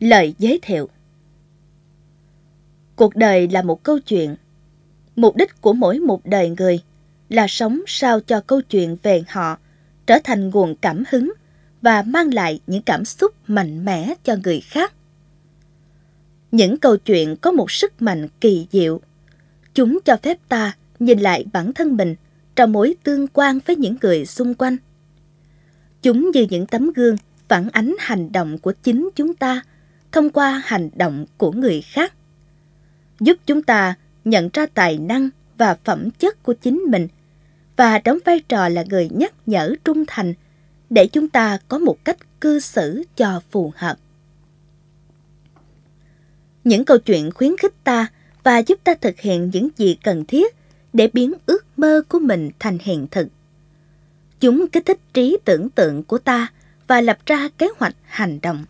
Lời giới thiệu. Cuộc đời là một câu chuyện. Mục đích của mỗi một đời người là sống sao cho câu chuyện về họ trở thành nguồn cảm hứng và mang lại những cảm xúc mạnh mẽ cho người khác. Những câu chuyện có một sức mạnh kỳ diệu. Chúng cho phép ta nhìn lại bản thân mình trong mối tương quan với những người xung quanh. Chúng như những tấm gương phản ánh hành động của chính chúng ta thông qua hành động của người khác, giúp chúng ta nhận ra tài năng và phẩm chất của chính mình và đóng vai trò là người nhắc nhở trung thành để chúng ta có một cách cư xử cho phù hợp. Những câu chuyện khuyến khích ta và giúp ta thực hiện những gì cần thiết để biến ước mơ của mình thành hiện thực. Chúng kích thích trí tưởng tượng của ta và lập ra kế hoạch hành động.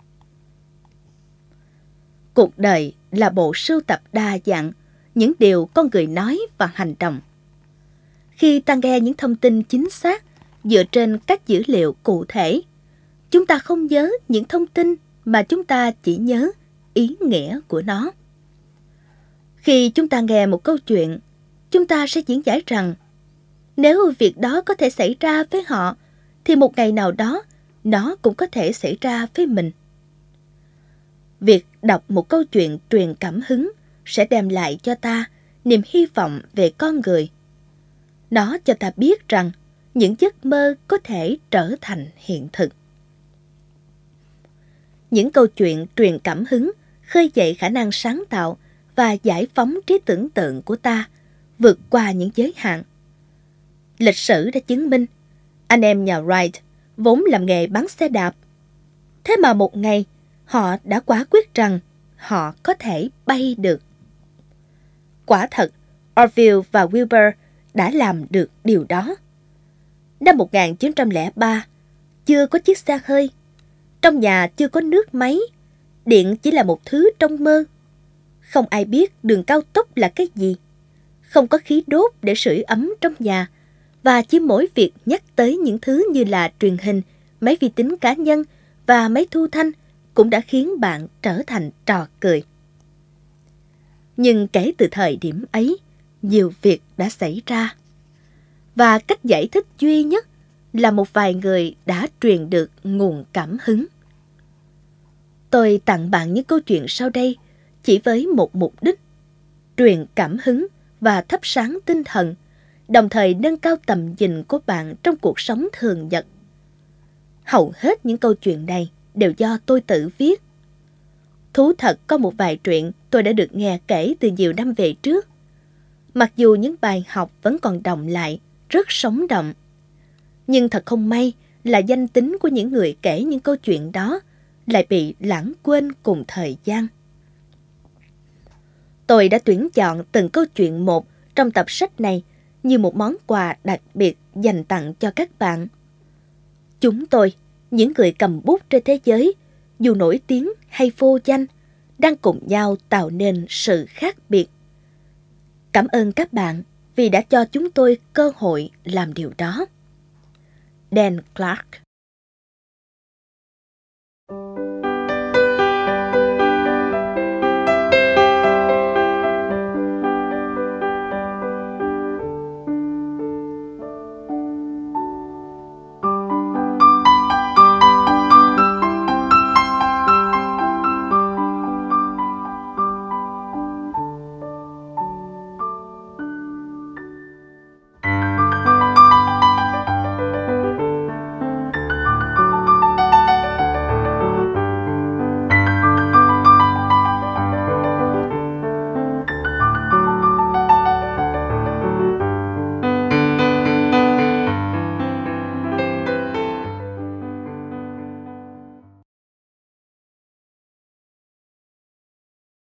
Cuộc đời là bộ sưu tập đa dạng những điều con người nói và hành động. Khi ta nghe những thông tin chính xác dựa trên các dữ liệu cụ thể, chúng ta không nhớ những thông tin mà chúng ta chỉ nhớ ý nghĩa của nó. Khi chúng ta nghe một câu chuyện, chúng ta sẽ diễn giải rằng nếu việc đó có thể xảy ra với họ, thì một ngày nào đó nó cũng có thể xảy ra với mình. Việc đọc một câu chuyện truyền cảm hứng sẽ đem lại cho ta niềm hy vọng về con người. Nó cho ta biết rằng những giấc mơ có thể trở thành hiện thực. Những câu chuyện truyền cảm hứng khơi dậy khả năng sáng tạo và giải phóng trí tưởng tượng của ta vượt qua những giới hạn. Lịch sử đã chứng minh anh em nhà Wright vốn làm nghề bán xe đạp. Thế mà một ngày họ đã quả quyết rằng họ có thể bay được. Quả thật, Orville và Wilbur đã làm được điều đó. Năm 1903, chưa có chiếc xe hơi. Trong nhà chưa có nước máy. Điện chỉ là một thứ trong mơ. Không ai biết đường cao tốc là cái gì. Không có khí đốt để sưởi ấm trong nhà. Và chỉ mỗi việc nhắc tới những thứ như là truyền hình, máy vi tính cá nhân và máy thu thanh cũng đã khiến bạn trở thành trò cười. Nhưng kể từ thời điểm ấy, nhiều việc đã xảy ra. Và cách giải thích duy nhất là một vài người đã truyền được nguồn cảm hứng. Tôi tặng bạn những câu chuyện sau đây chỉ với một mục đích: truyền cảm hứng và thắp sáng tinh thần, đồng thời nâng cao tầm nhìn của bạn trong cuộc sống thường nhật. Hầu hết những câu chuyện này đều do tôi tự viết. Thú thật có một vài chuyện tôi đã được nghe kể từ nhiều năm về trước. Mặc dù những bài học vẫn còn đọng lại, rất sống động. Nhưng thật không may là danh tính của những người kể những câu chuyện đó lại bị lãng quên cùng thời gian. Tôi đã tuyển chọn từng câu chuyện một trong tập sách này như một món quà đặc biệt dành tặng cho các bạn. Chúng tôi, những người cầm bút trên thế giới, dù nổi tiếng hay vô danh, đang cùng nhau tạo nên sự khác biệt. Cảm ơn các bạn vì đã cho chúng tôi cơ hội làm điều đó. Dan Clark.